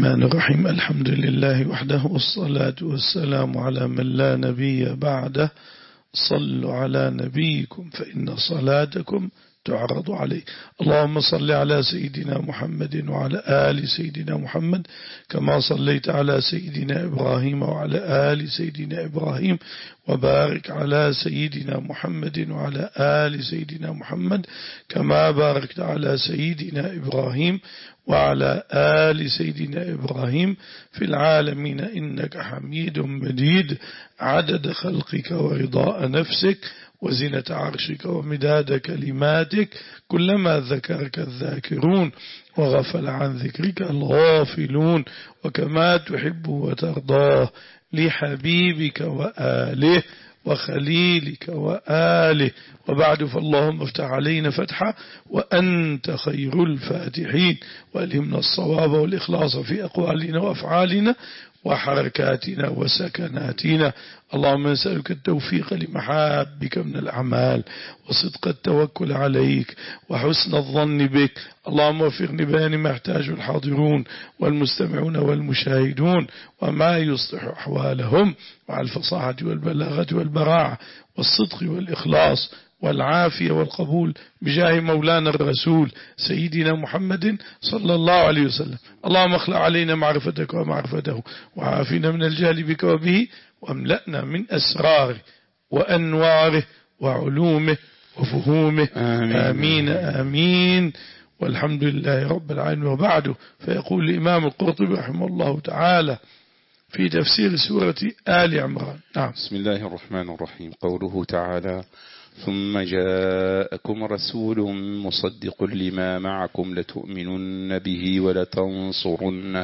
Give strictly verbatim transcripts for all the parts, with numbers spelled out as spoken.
الرحمن الرحيم. الحمد لله وحده والصلاة والسلام على من لا نبي بعده. صلوا على نبيكم فإن صلاتكم تعرض عليه. اللهم صل على سيدنا محمد وعلى آل سيدنا محمد كما صليت على سيدنا إبراهيم وعلى آل سيدنا إبراهيم، وبارك على سيدنا محمد وعلى آل سيدنا محمد كما باركت على سيدنا إبراهيم وعلى آل سيدنا إبراهيم في العالمين إنك حميد مجيد. عدد خلقك ورضاء نفسك وزنة عرشك ومداد كلماتك، كلما ذكرك الذاكرون وغفل عن ذكرك الغافلون، وكما تحب وترضاه لحبيبك وآله وخليلك وآله. وبعد، فاللهم افتح علينا فتحا وأنت خير الفاتحين، وألهمنا الصواب والإخلاص في أقوالنا وأفعالنا وحركاتنا وسكناتنا. اللهم نسألك التوفيق لمحابك من الأعمال وصدق التوكل عليك وحسن الظن بك. اللهم وفقني بيان ما يحتاج الحاضرون والمستمعون والمشاهدون وما يصلح أحوالهم، مع الفصاحة والبلاغة والبراعة والصدق والإخلاص والعافية والقبول، بجاه مولانا الرسول سيدنا محمد صلى الله عليه وسلم. اللهم اخلع علينا معرفتك ومعرفته، وعافنا من الجهل بك وبه، واملأنا من أسراره وأنواره وعلومه وفهومه. آمين آمين, آمين. والحمد لله رب العالمين. وبعده، فيقول الإمام القرطبي رحمه الله تعالى في تفسير سورة آل عمران. نعم. بسم الله الرحمن الرحيم. قوله تعالى: ثم جاءكم رسول مصدق لما معكم لتؤمنن به ولتنصرنه.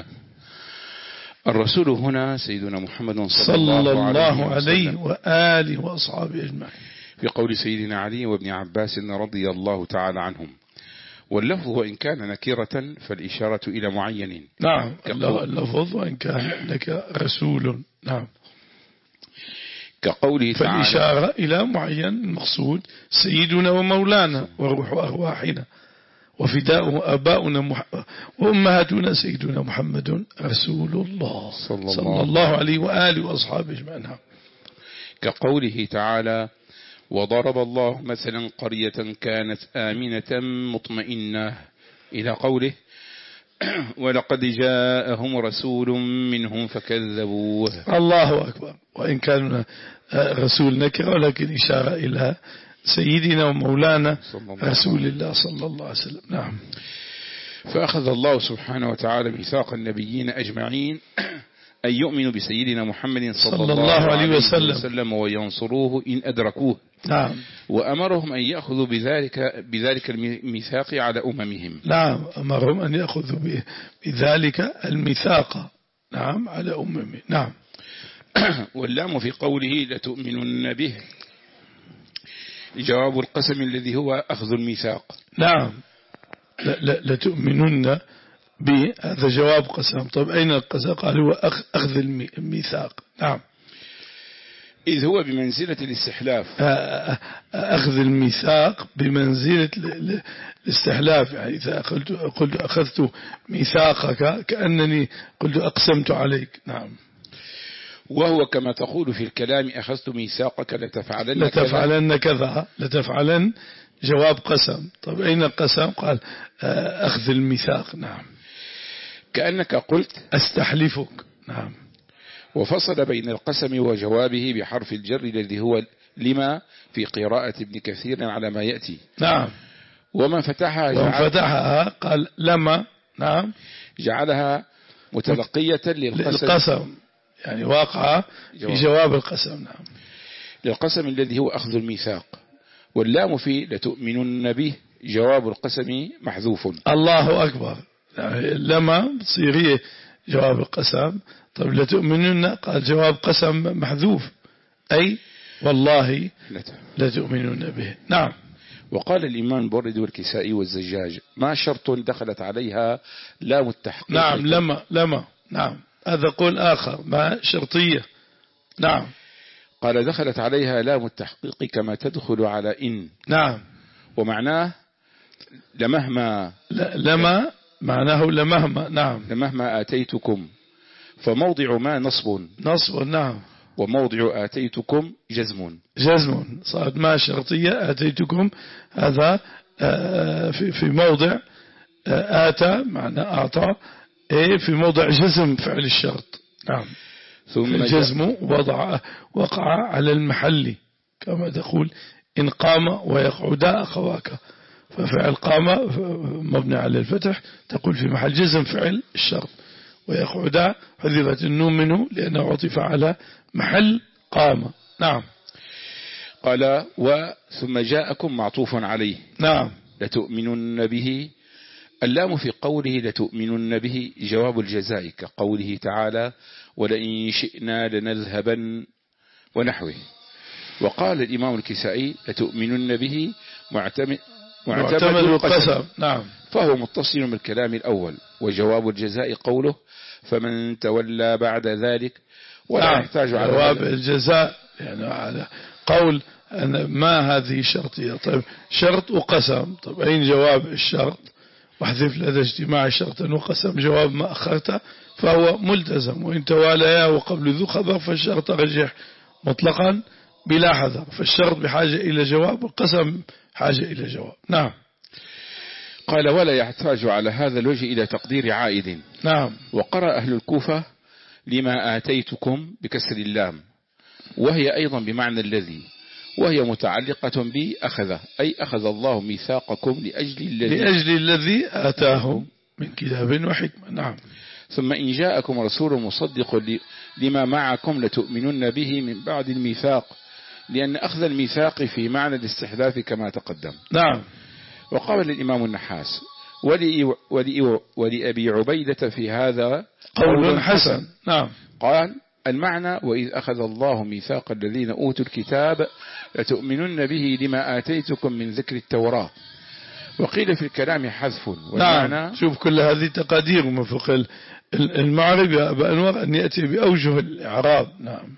الرسول هنا سيدنا محمد صلى, صلى الله, الله عليه وآله وأصحابه أجمعين، في قول سيدنا علي وابن عباس رضي الله تعالى عنهم. واللفظ وإن كان نكرة فالإشارة إلى معين. نعم، اللفظ وإن كان لك رسول. نعم، كقوله تعالى: فالإشارة إلى معين المقصود سيدنا ومولانا وروح أرواحنا وفداء آباؤنا مح... وأمهاتنا سيدنا محمد رسول الله صلى, صلى الله عليه وآله وأصحابه أجمعين. كقوله تعالى: وضرب الله مثلا قرية كانت آمنة مطمئنة، إلى قوله: ولقد جاءهم رسول منهم فكذبوه. الله أكبر. وإن كان رسول نكرة ولكن إشارة إلى سيدنا ومولانا رسول الله صلى الله عليه وسلم. نعم. فأخذ الله سبحانه وتعالى ميثاق النبيين أجمعين أن يؤمنوا بسيدنا محمد صلى, صلى الله عليه وسلم, وسلم وينصروه إن أدركوه. نعم. وأمرهم أن يأخذوا بذلك بذلك الميثاق على أممهم. نعم، أمرهم أن يأخذوا بذلك الميثاق. نعم، على أممهم. نعم. واللام في قوله لتؤمنن به جواب القسم الذي هو أخذ الميثاق. نعم، لتؤمنن به، هذا جواب قسم. طيب أين القسم؟ قال هو أخذ الميثاق. نعم، إذ هو بمنزلة الاستحلاف. أخذ الميثاق بمنزلة الاستحلاف، يعني إذا قلت, قلت أخذت ميثاقك كأنني قلت أقسمت عليك. نعم. وهو كما تقول في الكلام: أخذت ميثاقك لتفعلن, لتفعلن كذا. لتفعلن جواب قسم. طيب أين القسم؟ قال أخذ الميثاق. نعم، كأنك قلت أستحلفك. نعم. وفصل بين القسم وجوابه بحرف الجر الذي هو لما في قراءة ابن كثير على ما يأتي. نعم. ومن فتحها ومن فتحها قال لما. نعم، جعلها متلقية للقسم, للقسم، يعني واقعة في جواب القسم. نعم، للقسم الذي هو أخذ الميثاق. واللام في لتؤمنن به جواب القسم محذوف. الله أكبر. يعني لما تصيريه جواب القسم. طيب لتؤمنن قال جواب قسم محذوف، أي والله لتؤمنن به. نعم. وقال الإمام برد والكسائي والزجاج: ما شرط دخلت عليها لام التحقيق. نعم، لما لما نعم، هذا قول آخر، ما شرطية. نعم. قال: دخلت عليها لام التحقيق كما تدخل على إن. نعم. ومعناه لمهما لما معناه لمهما. نعم لمهما آتيتكم، فموضع ما نصب نصب. نعم وموضع آتيتكم جزم. جزم صارت ما شرطية. آتيتكم هذا في في موضع آتى معنى أعطى، إيه في موضع جزم فعل الشرط. نعم ثم الجزم وضع وقع على المحل كما تقول إن قام ويقعد أخواك، ففعل قام مبني على الفتح تقول في محل جزم فعل الشرط، ويقعد حذفت النون منه لأنه عطف على محل قام. نعم قال وثم جاءكم معطوف عليه. نعم لتؤمنن به. اللام في قوله لتؤمنن به جواب الجزاء كقوله تعالى ولئن شئنا لنذهبن ونحوه. وقال الإمام الكسائي لتؤمنن به معتمد معتمد القسم. نعم فهو متصل بالكلام الأول. وجواب الجزاء قوله فمن تولى بعد ذلك ولا نعم. يحتاج على جواب الجزاء يعني على قول أن ما هذه شرطية. طيب شرط وقسم، طيب أين جواب الشرط؟ واحذف لدى اجتماع شرط وقسم جواب ما أخرته فهو ملتزم، وإن تواليا وقبل ذو خبر فالشرط رجح مطلقا بلا حذر، فالشرط بحاجة إلى جواب والقسم حاجة إلى جواب. نعم قال ولا يحتاج على هذا الوجه إلى تقدير عائد. نعم وقرأ أهل الكوفة لما آتيتكم بكسر اللام، وهي أيضا بمعنى الذي، وهي متعلقة بأخذ، أي أخذ الله ميثاقكم لأجل الذي لأجل الذي آتاهم من كتاب وحكمة. نعم ثم إن جاءكم رسول مصدق لما معكم لتؤمنن به من بعد الميثاق، لأن أخذ الميثاق في معنى الاستحداث كما تقدم. نعم وقال الإمام النحاس ولي ولي ولأبي عبيدة في هذا قول حسن. نعم قال المعنى وإذ أخذ الله ميثاق الذين أوتوا الكتاب لتؤمنن به لما آتيتكم من ذكر التوراة. وقيل في الكلام حذف والمعنى. نعم شوف كل هذه تقادير ومفق المعرب بأنواع أن يأتي بأوجه الإعراب. نعم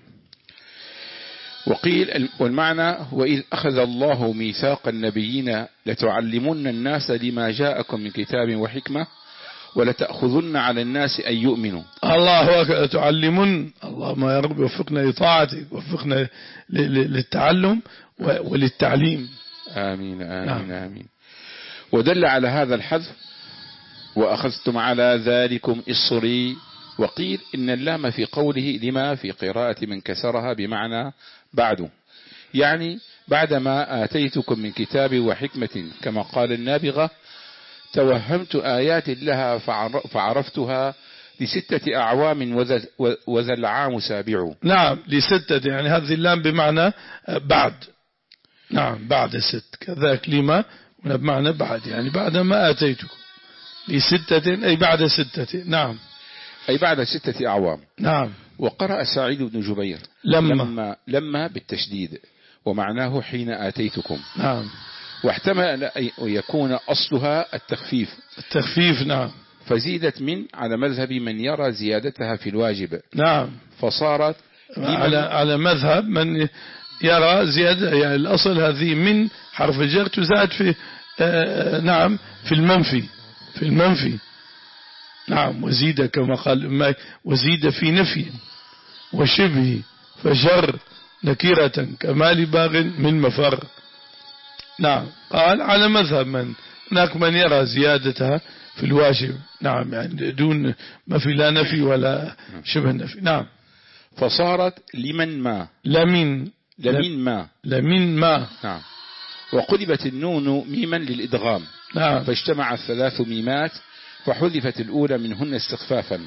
وقيل والمعنى وإذ أخذ الله ميثاق النبيين لتعلمن الناس لما جاءكم من كتاب وحكمة ولتأخذن على الناس أن يؤمنوا. الله أكبر. تعلمون. اللهم يا رب وفقنا لطاعتك، وفقنا للتعلم وللتعليم. آمين آمين نعم. آمين. ودل على هذا الحذف وأخذتم على ذلكم إصري. وقيل إن اللام في قوله لما في قراءة من كسرها بمعنى بعد، يعني بعدما آتيتكم من كتاب وحكمة، كما قال النابغة توهمت آيات لها فعرفتها لستة أعوام وذا العام سابع. نعم لستة، يعني هذه اللام بمعنى بعد. نعم بعد ست، كذلك لما بمعنى بعد، يعني بعد ما آتيتكم لستة أي بعد ستة. نعم أي بعد ستة أعوام. نعم. وقرأ سعيد بن جبير لما لما, لما بالتشديد ومعناه حين آتيتكم. نعم. واحتمل أن يكون أصلها التخفيف التخفيف. نعم. فزيدت من على مذهب من يرى زيادتها في الواجب. نعم. فصارت على على مذهب من يرى زيادة، يعني الأصل هذه من حرف الجر تزاد في آه نعم في المنفي في المنفي. نعم. وزيد كما قال وزيد في نفي وشبه فجر نكيرة كمال باغ من مفر. نعم. قال على مذهب من هناك من يرى زيادتها في الواجب. نعم يعني دون ما في لا نفي ولا شبه نفي. نعم. فصارت لمن ما لمن لمن ما لمن ما. نعم. وقلبت النون ميما للإدغام. نعم. فاجتمع الثلاث ميمات فحذفت الأولى منهن استخفافا.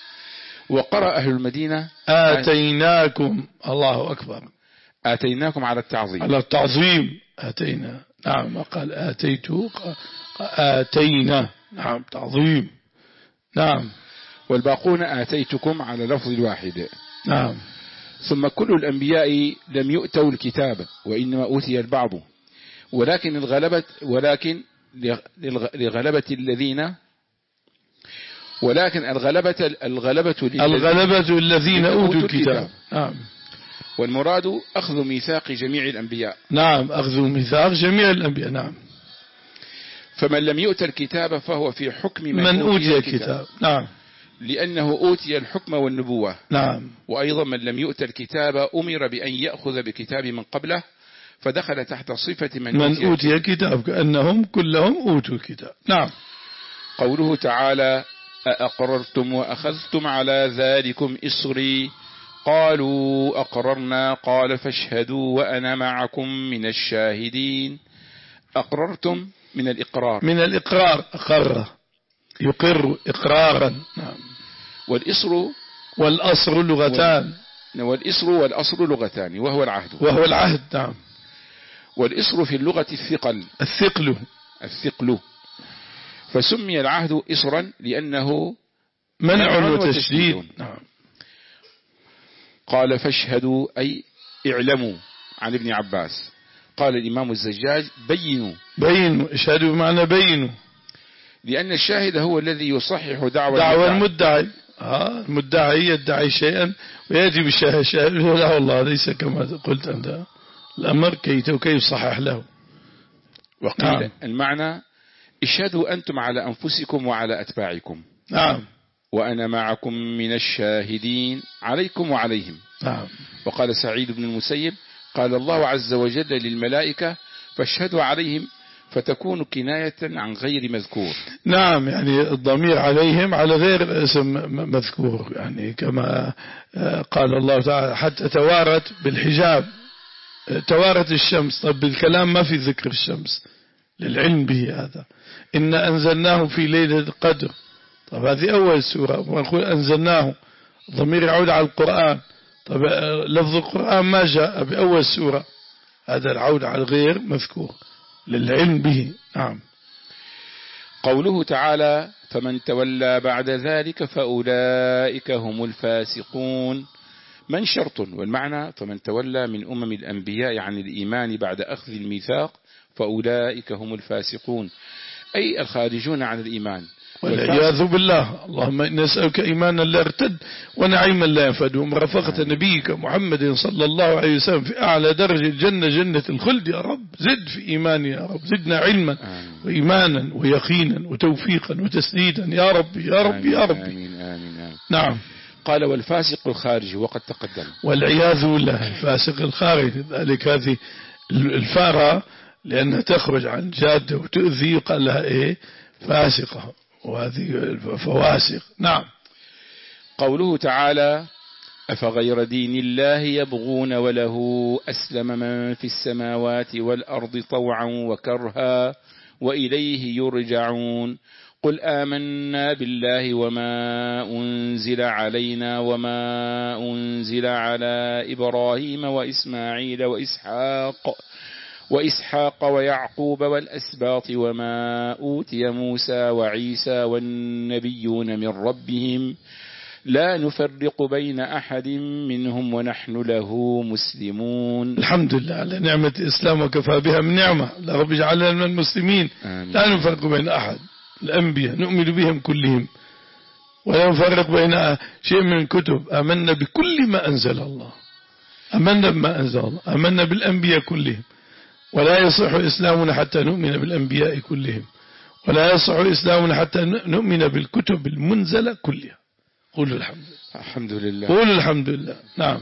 وقرأ أهل المدينة آتيناكم. الله أكبر. آتيناكم على التعظيم على التعظيم. آتينا. نعم. قال آتيت آتينا. نعم تعظيم. نعم. والباقون آتيتكم على لفظ الواحد. نعم. ثم كل الأنبياء لم يؤتوا الكتاب وإنما أوتي البعض، ولكن الغلبة ولكن لغلبة الذين ولكن الغلبة الغلبة الغلبة الذين أوتوا الكتاب. نعم. والمراد أخذ ميثاق جميع الأنبياء. نعم. أخذ ميثاق جميع الأنبياء. نعم. فمن لم يؤت الكتاب فهو في حكم من, من أوتي الكتاب. نعم، لأنه أوتي الحكم والنبوة. نعم. وأيضا من لم يؤت الكتاب أمر بأن يأخذ بكتاب من قبله، فدخل تحت صفة من, من أوتي الكتاب، كأنهم كلهم أوتوا الكتاب. نعم. قوله تعالى: أأقررتم وأخذتم على ذلكم إصري قالوا أقررنا قال فاشهدوا وأنا معكم من الشاهدين. أقررتم من الإقرار، من الإقرار، أقر يقر إقرارا. نعم. والإصر والأصر لغتان. والإصر والأصر لغتان، وهو العهد. وهو العهد. نعم. والإصر في اللغة الثقل. الثقل. الثقل. فسمي العهد إصرا لأنه منع وتشديد. نعم. قال فاشهدوا أي اعلموا. عن ابن عباس قال الإمام الزجاج: بينوا. بينوا، اشهدوا بمعنى بينوا، لأن الشاهد هو الذي يصحح دعوى دعوى المدعي. آه المدعي يدعي شيئا ويأتي بالشاهد، لا والله ليس كما قلت أنت، الأمر كي كيف صحح له. وقيل نعم. المعنى: اشهدوا أنتم على أنفسكم وعلى أتباعكم. نعم. وأنا معكم من الشاهدين عليكم وعليهم. نعم. وقال سعيد بن المسيب: قال الله عز وجل للملائكة: فاشهدوا عليهم، فتكون كناية عن غير مذكور. نعم، يعني الضمير عليهم على غير اسم مذكور، يعني كما قال الله تعالى: حتى توارت بالحجاب، توارت الشمس. طب بالكلام ما في ذكر الشمس للعلم به هذا. إن أنزلناه في ليلة القدر. طب هذه أول سورة، ونقول أنزلناه، الضمير يعود على القرآن. طب لفظ القرآن ما جاء بأول سورة، هذا العود على الغير مذكور للعلم به. نعم. قوله تعالى: فمن تولى بعد ذلك فأولئك هم الفاسقون. من شرط، والمعنى: فمن تولى من أمم الأنبياء عن الإيمان بعد أخذ الميثاق فأولئك هم الفاسقون، أي الخارجون عن الإيمان. والعياذ بالله. اللهم نسألك إيمانا لا يرتد ونعيما لا ينفد، ومرافقة نبيك محمد صلى الله عليه وسلم في أعلى درجة الجنة، جنة الخلد. يا رب زد في إيماني، يا رب زدنا علما وإيمانا ويقينا وتوفيقا وتسديدا يا رب يا رب يا رب. آمين آمين آمين. نعم. قال: والفاسق الخارج، وقد تقدم. والعياذ بالله، الفاسق الخارج، ذلك هذه الفارة لأنها تخرج عن جادة وتؤذي قال لها إيه؟ فاسقة، وهذه فواسق. نعم. قوله تعالى: أفغير دين الله يبغون وله أسلم من في السماوات والأرض طوعا وكرها وإليه يرجعون. قل آمنا بالله وما أنزل علينا وما أنزل على إبراهيم وإسماعيل وإسحاق وإسحاق ويعقوب والأسباط وما أوتي موسى وعيسى والنبيون من ربهم لا نفرق بين أحد منهم ونحن له مسلمون. الحمد لله على نعمة الإسلام وكفى بها من نعمة. لا رب اجعلنا من المسلمين. آمين. لا نفرق بين أحد، الأنبياء نؤمن بهم كلهم ولا نفرق بين شيء من الكتب. آمنا بكل ما أنزل الله، آمنا بما أنزل الله، آمنا بالأنبياء كلهم. ولا يصح إسلامنا حتى نؤمن بالأنبياء كلهم، ولا يصح إسلامنا حتى نؤمن بالكتب المنزلة كلها. قولوا الحمد لله. الحمد لله. قولوا الحمد لله. نعم.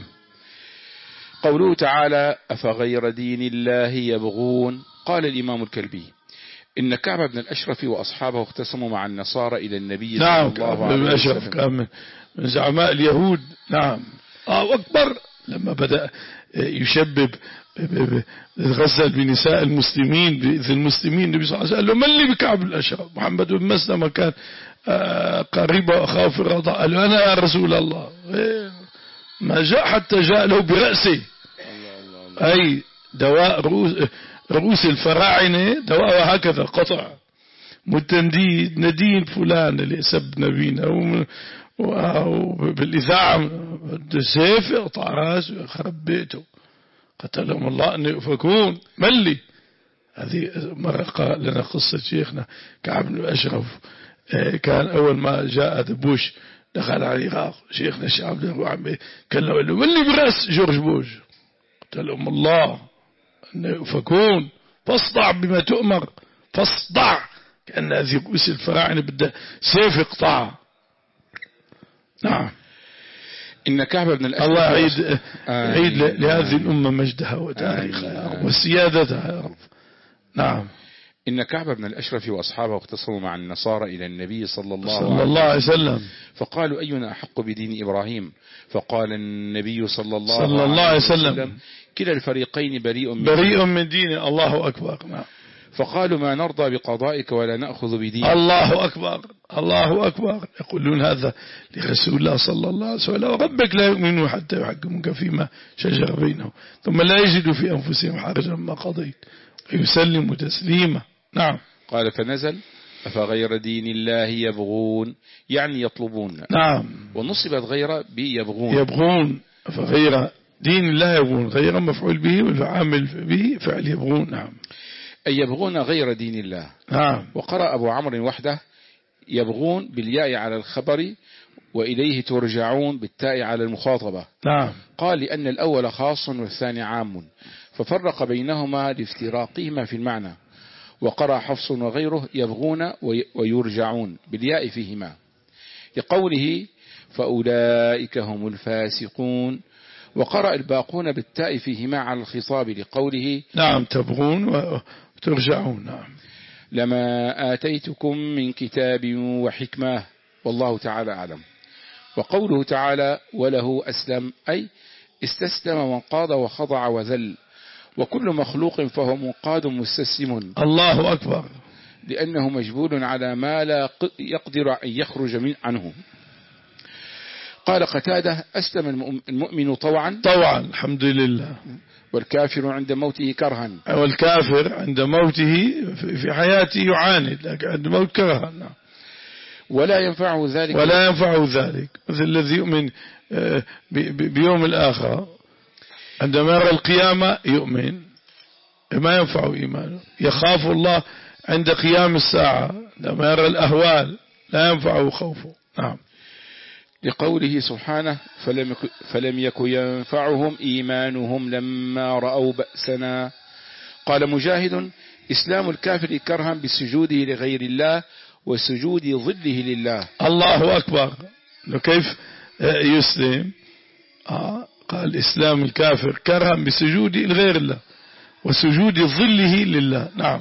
قوله تعالى: أفغير دين الله يبغون. قال الإمام الكلبي: إن كعب بن الأشرف وأصحابه اختصموا مع النصارى إلى النبي صلى نعم. الله عليه وسلم. نعم، كعب بن الأشرف كان من زعماء اليهود. نعم. آه أكبر لما بدأ يشبب يتغزل بنساء المسلمين بإذن المسلمين. النبي صلى الله عليه وسلم قال له: من لي بكعب الأشرف؟ محمد بن مسلمة كان قريبا أخاه في الرضاعة. قال له: أنا يا رسول الله. ما جاء حتى جاء له برأسه، أي دواء رؤوس, رؤوس الفراعنة دواء هكذا قطع متنديد ندين فلان اللي سب نبينا وبالإذاعة سيف يقطع راسه ويخرب بيته، قتلهم الله أن يؤفكون. ملي. هذه مرة قال لنا قصة شيخنا كعب بن الأشرف. كان أول ما جاء بوش دخل على العراق، شيخنا الشيخ عبد الرحمن كان له ملي برأس جورج بوش، قتلهم الله أن يؤفكون. فاصدع بما تؤمر، فاصدع كأن هذه رؤوس الفراعنة بدها سيف اقطعها. نعم. إن كعب بن الأشرف الله عيد عيد لهذه الأمة مجدها وتاريخها وسيادتها يا رب. نعم. إن كعب بن الأشرف وأصحابه اختصموا مع النصارى إلى النبي صلى الله, صلى الله عليه وسلم، فقالوا أينا أحق بدين إبراهيم؟ فقال النبي صلى الله, صلى الله عليه وسلم كلا الفريقين بريء من بريء من دين. الله أكبر. نعم. فقالوا ما نرضى بقضائك ولا نأخذ بدينك. الله أكبر. الله أكبر. يقولون هذا لرسول الله صلى الله عليه وسلم، وربك لا يؤمنون حتى يحكموك فيما شجر بينهم ثم لا يجدوا في أنفسهم حرجا مما قضيت ويسلموا تسليما. نعم. قال فنزل أفغير دين الله يبغون، يعني يطلبون. نعم. ونصبت غير بيبغون، يبغون فغير دين الله يبغون، غير مفعول به والعامل به فعل يبغون. نعم. أي يبغون غير دين الله. نعم. وقرأ أبو عمرو وحده يبغون بالياء على الخبر وإليه ترجعون بالتاء على المخاطبة. نعم. قال لأن الأول خاص والثاني عام، ففرق بينهما لافتراقهما في المعنى. وقرأ حفص وغيره يبغون ويرجعون بالياء فيهما لقوله فأولئك هم الفاسقون. وقرأ الباقون بالتاء فيهما على الخطاب لقوله نعم تبغون وترجعون. نعم. لما آتيتكم من كتاب وحكمة والله تعالى أعلم. وقوله تعالى وله أسلم أي استسلم وانقاد وخضع وذل، وكل مخلوق فهو منقاد مستسلم. الله أكبر. لأنه مجبول على ما لا يقدر أن يخرج من عنه. قال قتادة أسلم المؤمن طوعا طوعا الحمد لله، والكافر عند موته كرها. والكافر عند موته في حياته يعاند لكن عند موت كرها. ولا ينفعه ذلك ولا ينفعه ذلك مثل الذي يؤمن بيوم الآخرة عندما يرى القيامة يؤمن ما ينفعه إيمانه. يخاف الله عند قيام الساعة عندما يرى الأهوال لا ينفعه خوفه. نعم. لقوله سبحانه فلم فلم يكن ينفعهم إيمانهم لما رأوا بأسنا. قال مجاهد إسلام الكافر كرها بسجوده لغير الله وسجود ظله لله. الله أكبر. كيف يسلم؟ آه قال إسلام الكافر كرها بسجوده لغير الله وسجود ظله لله. نعم.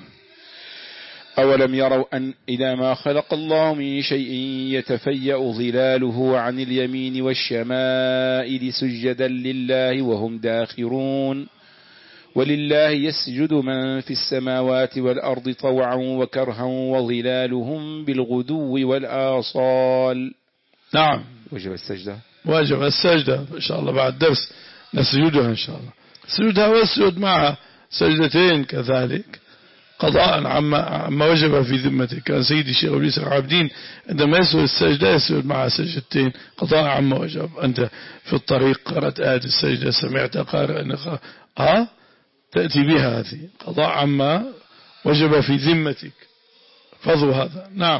أولم يروا أن إذا ما خلق الله من شيء يتفيأ ظلاله عن اليمين والشمائل سجدا لله وهم داخرون. ولله يسجد من في السماوات والأرض طوعا وكرها وظلالهم بالغدو والآصال. نعم. وجب السجدة. واجب السجدة إن شاء الله بعد درس نسجدها إن شاء الله. سجدها واسجد معها سجدتين كذلك قضاء عما, عما وجب في ذمتك. كان سيدي الشيخ أبو يسر عابدين عندما يسجد السجدة يسجد معها سجدتين قضاء عما وجب. أنت في الطريق قرأت آية السجدة سمعت قارئ ها تأتي بها هذه قضاء عما وجب في ذمتك فضل هذا. نعم.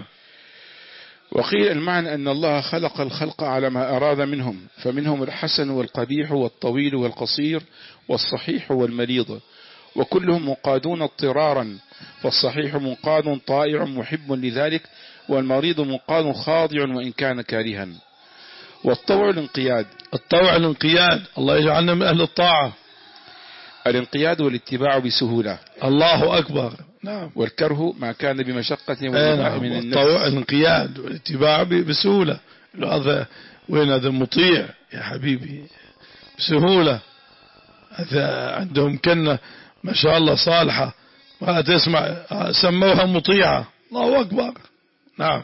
وقيل المعنى أن الله خلق الخلق على ما أراد منهم، فمنهم الحسن والقبيح والطويل والقصير والصحيح والمريض، وكلهم منقادون اضطرارا، فالصحيح منقاد طائع محب لذلك، والمريض منقاد خاضع وإن كان كارها. والطوع الانقياد. الطوع الانقياد الله يجعلنا من أهل الطاعة. الانقياد والاتباع بسهولة. الله أكبر. نعم. والكره ما كان بمشقة نعم. من النفس. الطوع الانقياد والاتباع بسهولة. هذا وين هذا المطيع يا حبيبي بسهولة. هذا عندهم كنا ما شاء الله صالحة ما تسمع سموها مطيعة. الله أكبر. نعم.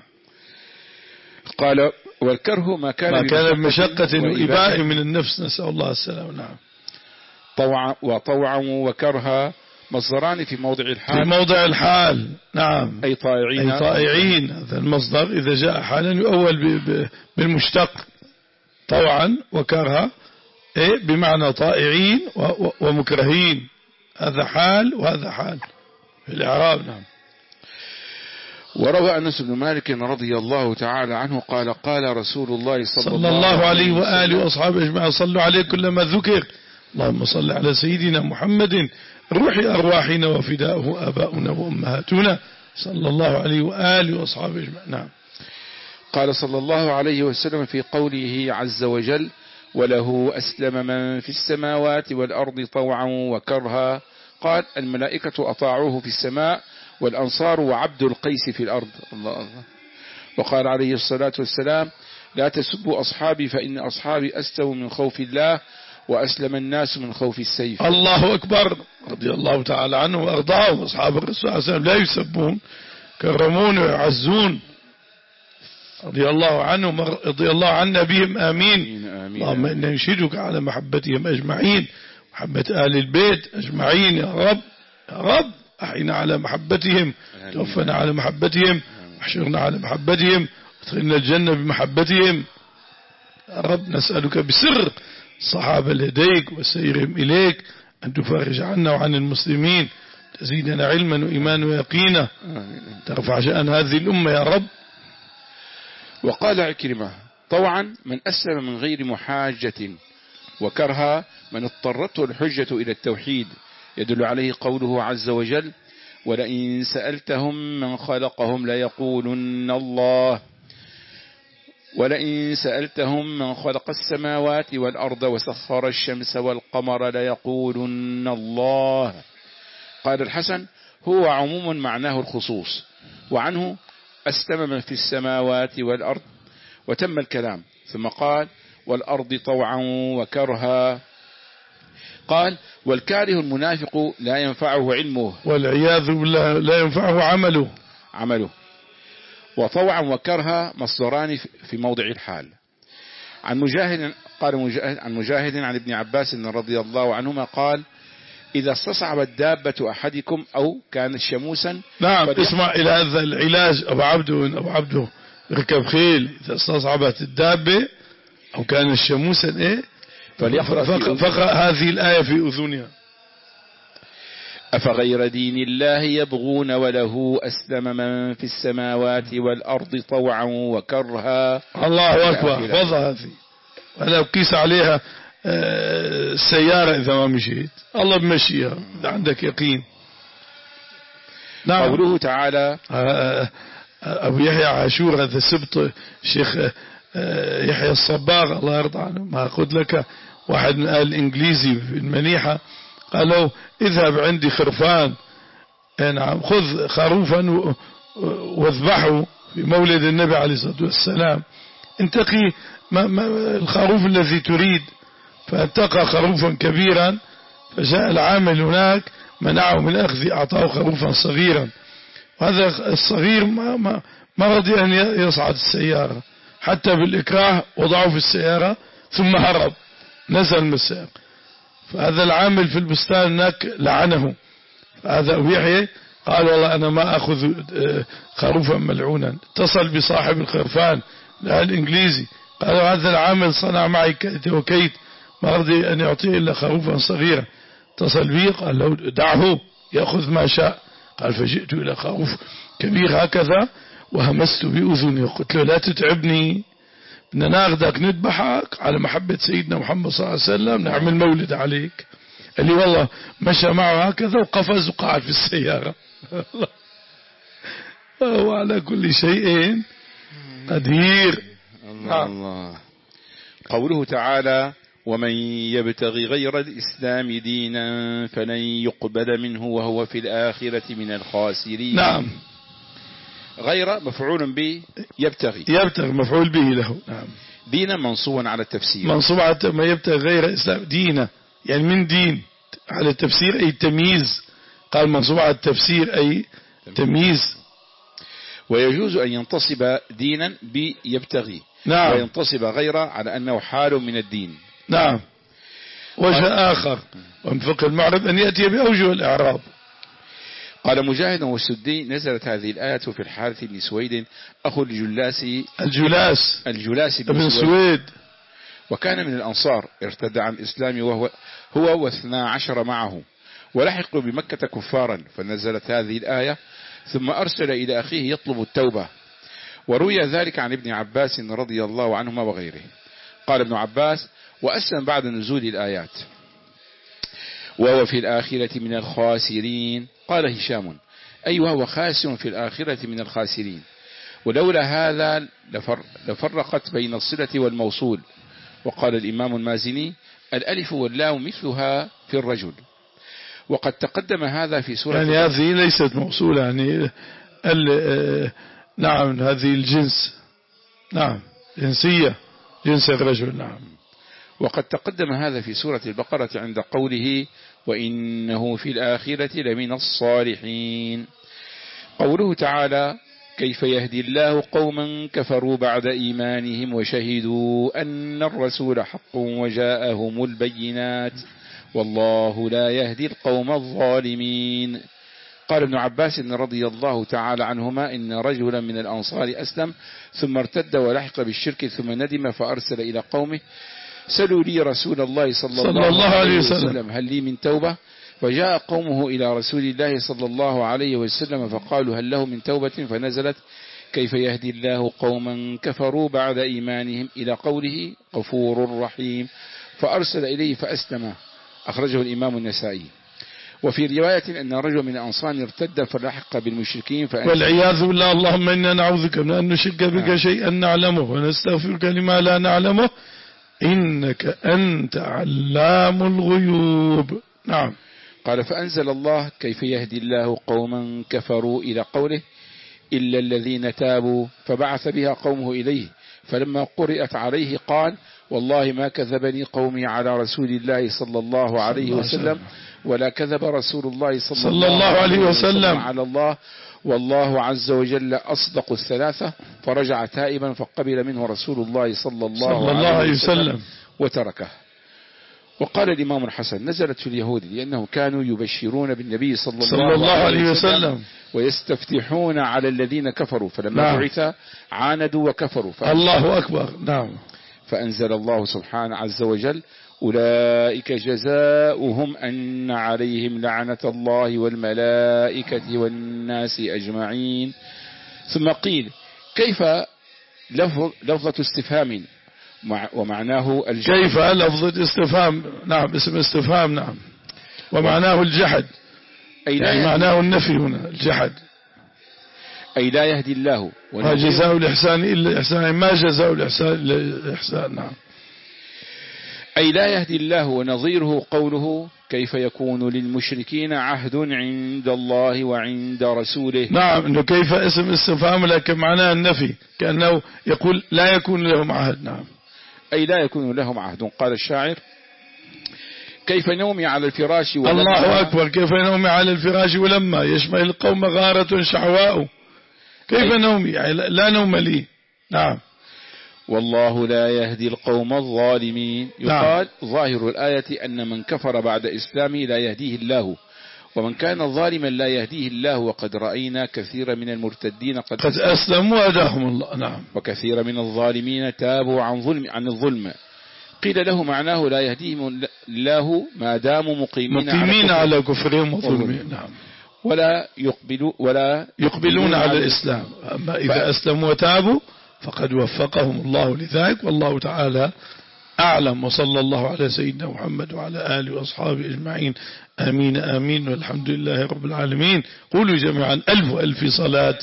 قال والكره ما كان ما كان بمشقة وإباء من النفس نسأل الله السلام. نعم. طوعا وطوعا وكرها مصدران في موضع الحال. في موضع الحال. نعم. أي طائعين. أي طائعين. هذا المصدر إذا جاء حالا يؤول بالمشتق طوعا وكرها إيه بمعنى طائعين ومكرهين. هذا حال وهذا حال في الإعراب. نعم. وروى أنس بن مالك رضي الله تعالى عنه قال قال رسول الله صلى, صلى الله عليه وآله وأصحابه أجمعين صلوا عليه كلما ذكر اللهم صل على سيدنا محمد روح أرواحنا وفداؤه آباؤنا وأمهاتنا صلى الله عليه وآله وأصحابه أجمعين. نعم. قال صلى الله عليه وسلم في قوله عز وجل: وله أسلم من في السماوات والأرض طوعا وكرها. قال: الملائكة أطاعوه في السماء، والأنصار وعبد القيس في الأرض. الله الله. وقال عليه الصلاة والسلام: لا تسبوا أصحابي فإن أصحابي أستووا من خوف الله وأسلم الناس من خوف السيف. الله أكبر. رضي الله تعالى عنه وأرضاه. أصحاب الرسول صلى الله عليه وسلم لا يسبون، كرمون ويعزون رضي الله عنهم، رضي الله عنا بهم. آمين. اللهم إنا نشهدك على محبتهم أجمعين، محبة آل البيت أجمعين يا رب. يا رب أحينا على محبتهم، توفنا على محبتهم، احشرنا على محبتهم، ادخلنا الجنة بمحبتهم يا رب. نسألك بسر الصحابة لديك وسيرهم إليك أن تفرج عنا وعن المسلمين، تزيدنا علما وإيمانا ويقينا، ترفع شأن هذه الأمة يا رب. وقال عكرمة: طوعا من أسلم من غير محاجة، وكرها من اضطرته الحجة إلى التوحيد. يدل عليه قوله عز وجل: ولئن سألتهم من خلقهم ليقولن الله ولئن سألتهم من خلق السماوات والأرض وسخر الشمس والقمر ليقولن الله. قال الحسن: هو عموم معناه الخصوص، وعنه أسلم من في السماوات والأرض. وتم الكلام، ثم قال: والأرض طوعا وكرها. قال: والكاره المنافق لا ينفعه علمه، والعياذ بالله لا ينفعه عمله عمله. وطوعا وكرها مصدران في موضع الحال. عن مجاهد قال مجاهد عن مجاهد عن ابن عباس رضي الله عنهما قال: إذا استصعبت دابة أحدكم أو كانت شموسا. نعم. اسمع إلى هذا العلاج. أبو عبده أبو عبده ركب خيل، إذا استصعبت الدابة أو كان شموسا إيه فليقرأ فقرأ هذه الآية في أذنها: أفغير دين الله يبغون وله أسلم من في السماوات والأرض طوعا وكرها. الله أكبر. فضى هذه، ولو قيس عليها السيارة إذا ما مشيت الله بمشيها إذا عندك يقين. نعم. قوله تعالى: أبو يحيى عاشور هذا سبط الشيخ يحيى الصباغ الله يرضى عنه، ما قلت لك واحد من آل الإنجليزي في المنيحة قالوا: اذهب عندي خرفان، نعم، خذ خروفا واذبحه في مولد النبي عليه الصلاة والسلام، انتقي ما ما الخروف الذي تريد. فانتقى خروفا كبيرا، فجاء العامل هناك منعه من أخذ، أعطاه خروفا صغيرا، وهذا الصغير ما, ما, ما رضي أن يصعد السيارة، حتى بالإكراه وضعه في السيارة ثم هرب نزل من السيارة. فهذا العامل في البستان هناك لعنه. فهذا أبو يحيى قال: والله أنا ما أخذ خروفا ملعونا. اتصل بصاحب الخرفان الإنجليزي قال: هذا العامل صنع معي كيت وكيت، ما رضي أن يعطيه إلا خروفا صغيرا. اتصل به قال له: دعه يأخذ ما شاء. قال: فجئت إلى خروف كبير هكذا وهمست بأذني وقلت له: لا تتعبني، بدنا ناخذك نذبحك على محبة سيدنا محمد صلى الله عليه وسلم، نعمل مولد عليك. قال لي: والله مشى معه هكذا وقفز وقعد في السيارة. وهو على كل شيء قدير. الله الله. قوله تعالى: ومن يبتغي غير الإسلام دينا فلن يقبل منه وهو في الآخرة من الخاسرين. نعم. غير مفعول به يبتغي يبتغي مفعول به له. نعم. دينا منصوبا على التفسير، منصوب على ما يبتغي غير الإسلام دينا، يعني من دين على التفسير أي تمييز. قال منصوب على التفسير أي تمييز. ويجوز أن ينتصب دينا بيبتغي. نعم. وينتصب غير على أنه حال من الدين. نعم. وجه آخر ومن فقه المعرب أن يأتي بأوجه الإعراب. قال مجاهد والسدي: نزلت هذه الآية في الحارث بن سويد أخو الجلاس الجلاس الجلاس بن سويد، وكان من الأنصار، ارتد عن الإسلام وهو هو واثنا عشر معه، ولحقوا بمكة كفارا، فنزلت هذه الآية ثم أرسل إلى أخيه يطلب التوبة. وروي ذلك عن ابن عباس رضي الله عنهما وغيره. قال ابن عباس: وأسلم بعد نزول الآيات وهو في الآخرة من الخاسرين. قال هشام: أي وهو خاسر في الآخرة من الخاسرين. ولولا هذا لفر لفرقت بين الصلة والموصول. وقال الإمام المازني: الألف واللام مثلها في الرجل. وقد تقدم هذا في سورة يعني هذه ليست موصولة، يعني نعم هذه الجنس، نعم جنسية، جنس الرجل. نعم. وقد تقدم هذا في سورة البقرة عند قوله: وإنه في الآخرة لمن الصالحين. قوله تعالى: كيف يهدي الله قوما كفروا بعد إيمانهم وشهدوا أن الرسول حق وجاءهم البينات والله لا يهدي القوم الظالمين. قال ابن عباس رضي الله تعالى عنهما: إن رجلا من الأنصار أسلم ثم ارتد ولحق بالشرك ثم ندم فأرسل إلى قومه: سلوا لي رسول الله صلى, صلى الله, الله عليه وسلم, وسلم هل لي من توبة؟ فجاء قومه إلى رسول الله صلى الله عليه وسلم فقالوا: هل له من توبة؟ فنزلت: كيف يهدي الله قوما كفروا بعد إيمانهم إلى قوله: غفور رحيم، فأرسل إليه فأسلم. أخرجه الإمام النسائي. وفي رواية أن رجل من الأنصار ارتد فلحق بالمشركين والعياذ بالله. اللهم إنا نعوذ بك من أن نشرك بك آه. شيئا نعلمه ونستغفرك لما لا نعلمه إنك أنت علام الغيوب. نعم. قال: فأنزل الله: كيف يهدي الله قوما كفروا إلى قوله: إلا الذين تابوا، فبعث بها قومه إليه، فلما قرئت عليه قال: والله ما كذبني قومي على رسول الله صلى الله عليه وسلم ولا كذب رسول الله صلى, صلى الله عليه وسلم على الله، والله عز وجل أصدق الثلاثة. فرجع تائبا فقبل منه رسول الله صلى الله, صلى الله عليه وسلم وتركه. وقال الإمام الحسن: نزلت في اليهود لأنهم كانوا يبشرون بالنبي صلى الله, صلى الله عليه وسلم ويستفتحون على الذين كفروا، فلما بعث عاندوا وكفروا. الله أكبر. نعم. فأنزل الله سبحانه عز وجل: أولئك جزاؤهم أن عليهم لعنة الله والملائكة والناس أجمعين. ثم قيل: كيف لفظ لفظة استفهام ومعناه الجحد؟ كيف لفظة استفهام؟ نعم اسم استفهام. نعم. ومعناه الجحد، أي يعني معناه النفي هنا الجحد. أي لا يهدي الله. ما جزاء الإحسان إلا الإحسان، ما جزاء الإحسان إلا الإحسان. نعم. أي لا يهدي الله. ونظيره قوله: كيف يكون للمشركين عهد عند الله وعند رسوله. نعم. إنه كيف اسم استفهام لكن معناه النفي، كأنه يقول لا يكون لهم عهد. نعم. أي لا يكون لهم عهد. قال الشاعر: كيف نومي على الفراش ولما. الله أكبر. كيف نومي على الفراش ولما يشمل القوم غارة شعواء. كيف نومي؟ لا نوم لي. نعم. والله لا يهدي القوم الظالمين. يقال نعم. ظاهر الآية أن من كفر بعد إسلامه لا يهديه الله، ومن كان ظالما لا يهديه الله. وقد رأينا كثيرا من المرتدين قد, قد أسلموا وهداهم الله. نعم. وكثيرا من الظالمين تابوا عن ظلم عن الظلم. قيل له معناه لا يهديهم الله ما داموا مقيمين, مقيمين على كفرهم وظلمهم. نعم. ولا يقبلوا ولا يقبلون على الإسلام. أما إذا أسلموا وتابوا فقد وفقهم الله لذلك، والله تعالى أعلم. وصلى الله على سيدنا محمد وعلى آله وأصحابه أجمعين. آمين آمين، والحمد لله رب العالمين. قولوا جميعا: ألف ألف صلاة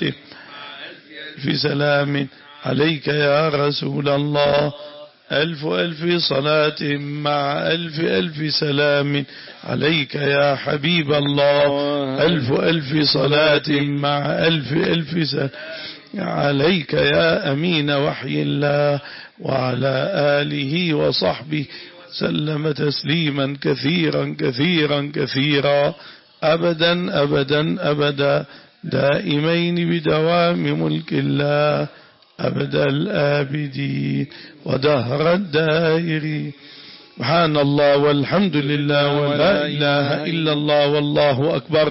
في سلام عليك يا رسول الله، ألف ألف صلاة مع ألف ألف سلام عليك يا حبيب الله، ألف ألف صلاة مع ألف ألف سلام عليك يا أمين وحي الله، وعلى آله وصحبه سلم تسليما كثيرا كثيرا كثيرا أبدا أبدا أبدا، دائمين بدوام ملك الله، أبدا الآبدين ودهر الدائرين. سبحان الله والحمد لله ولا إله إلا الله والله أكبر.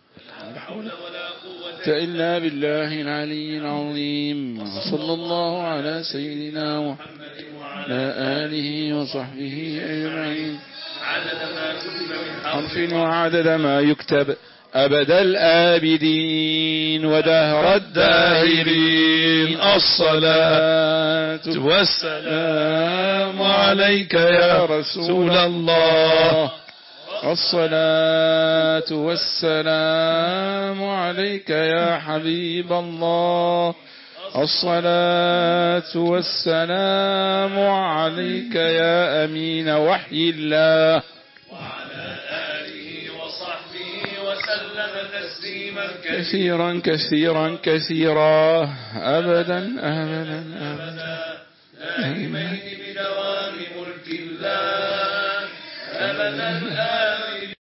إلا بالله العلي العظيم. صلى الله على سيدنا محمد وعلى آله وصحبه أجمعين. عدد ما كتب من حرف وعدد ما يكتب، أبد الآبدين ودهر الداهرين. الصلاة والسلام عليك يا رسول الله، الصلاة والسلام عليك يا حبيب الله. الصلاة والسلام عليك يا أمين وحي الله، وعلى آله وصحبه وسلم تسليما كثيرا كثيرا كثيرا أبدا أبدا أبدا دائمين بدوام ملك الله أبدا.